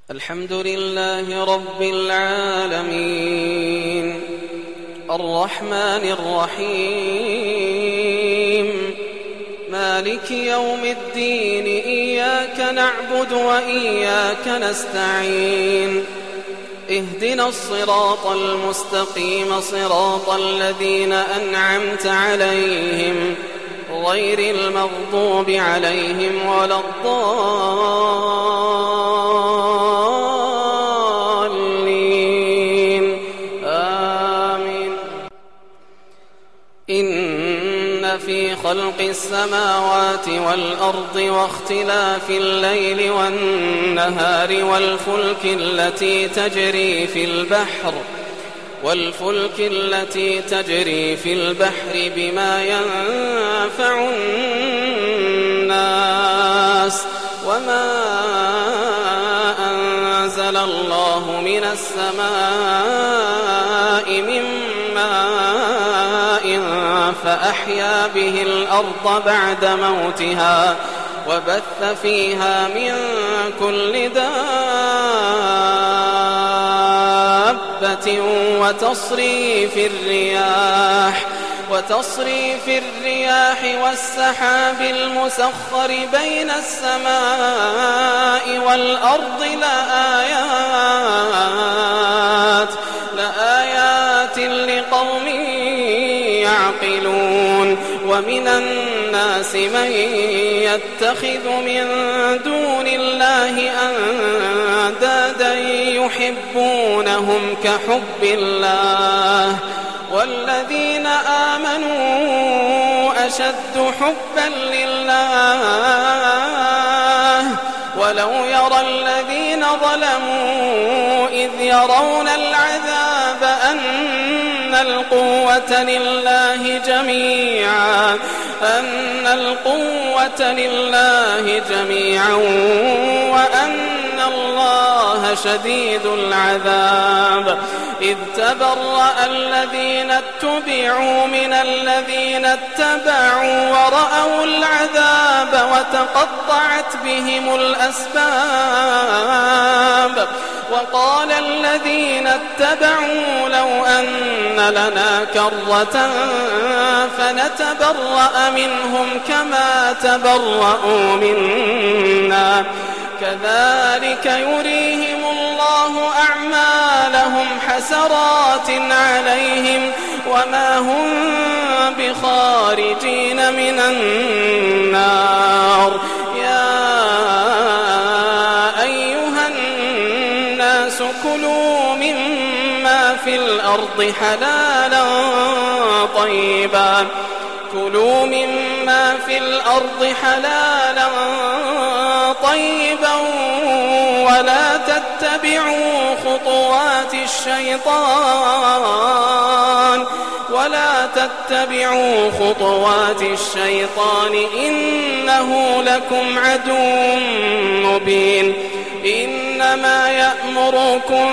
الحمد لله رب العالمين الرحمن الرحيم مالك يوم الدين إياك نعبد وإياك نستعين اهدنا الصراط المستقيم صراط الذين أنعمت عليهم غير المغضوب عليهم ولا الضالين آمين. إن في خلق السماوات والأرض واختلاف الليل والنهار والفلك التي تجري في البحر بما ينفع الناس وما أنزل الله من السماء من ماء فأحيا به الأرض بعد موتها وبث فيها من كل دابة وتصريف الرياح والسحاب المسخر بين السماء والأرض لآيات لقوم يعقلون. ومن الناس من يتخذ من دون الله أندادا يحبونهم كحب الله والذين آمنوا أشد حبا لله ولو يرى الذين ظلموا إذ يرون العذاب أن القوة لله جميعا وأن الله شديد العذاب. إذ تبرأ الذين اتبعوا من الذين اتبعوا ورأوا العذاب وتقطعت بهم الأسباب. وقال الذين اتبعوا لو أن لنا كرة فنتبرأ منهم كما تبرأوا منا كذلك يريهم الله أعمالهم حسرات عليهم وما هم بخارجين من النار. يا أيها الناس كلوا مما في الأرض حلالا طيبا ولا تتبعوا خطوات الشيطان إنه لكم عدو مبين. إنما يأمركم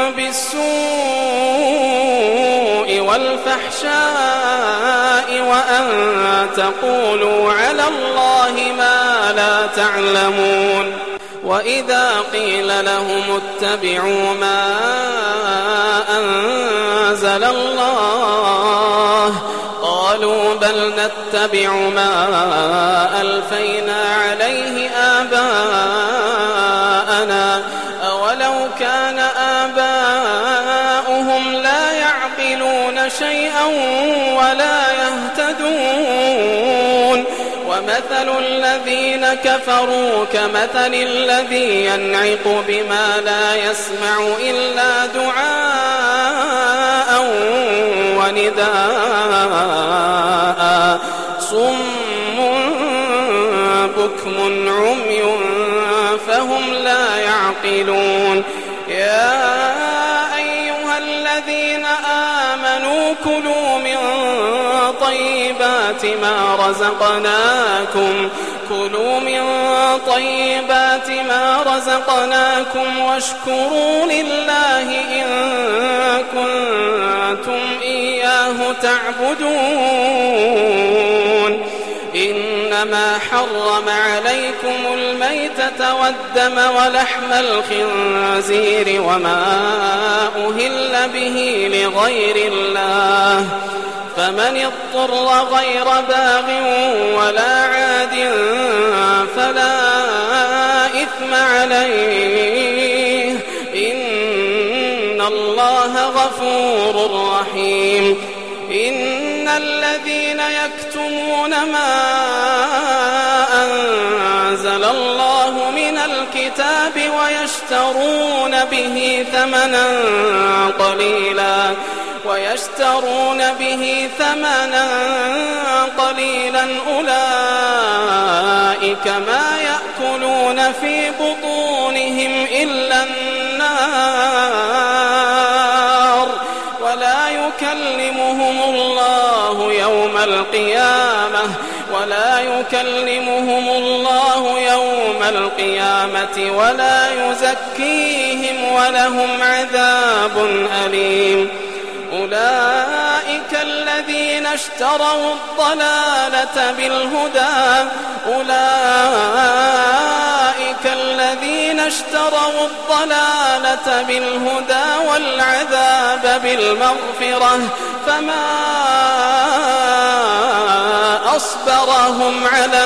بالسوء والفحشاء وأن تقولوا على الله ما لا تعلمون. وإذا قيل لهم اتبعوا ما أنزل الله قالوا بل نتبع ما ألفينا عليه آباءنا أولو كان آباؤهم لا يعقلون شيئا ولا يهتدون. ومثل الذين كفروا كمثل الذي ينعق بما لا يسمع إلا دعاء ونداء صم بكم عمي فهم لا يعقلون. يا أيها الذين آمنوا كلوا من طيبات ما رزقناكم واشكروا لله إن كنتم إياه تعبدون. إنما حرم عليكم الميتة الميتة والدم ولحم الخنزير وما أهل به لغير الله فمن اضطر غير باغ ولا عاد فلا إثم عليه إن الله غفور رحيم. إن الذين يكتمون ما أنزل الله من الكتاب ويشترون به ثمنا قليلا أولئك ما يأكلون في بطونهم إلا النار ولا يكلمهم الله يوم القيامة ولا يزكيهم ولهم عذاب أليم. أولئك الذين اشتروا الضلالة بالهدى والعذاب بالمغفرة فما أصبرهم على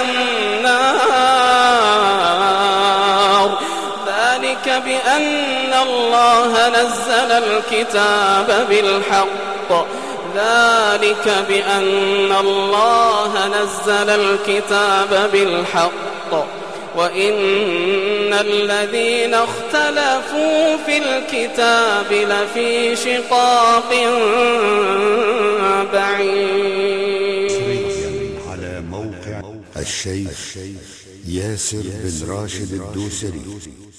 النار ذلك بأن الله نزل الكتاب بالحق وإن الذين اختلفوا في الكتاب لفي شقاق بعيد. على موقع الشيخ ياسر بن راشد الدوسري.